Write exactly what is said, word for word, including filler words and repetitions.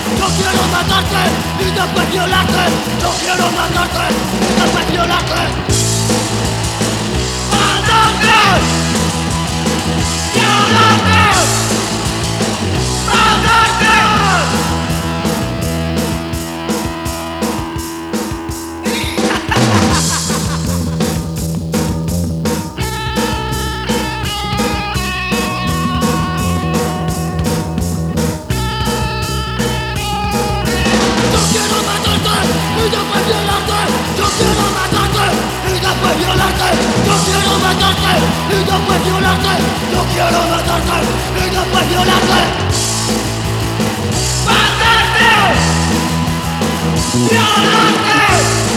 Yo quiero matarte y después violarte. Yo quiero matarte y después violarte. ¡Matarte! ¡Violarte! ¡Matarte! Yo quiero matarte y después violarte. Yo quiero matarte y después violarte. Yo quiero matarte y después violarte. ¡Matarte! ¡Violarte!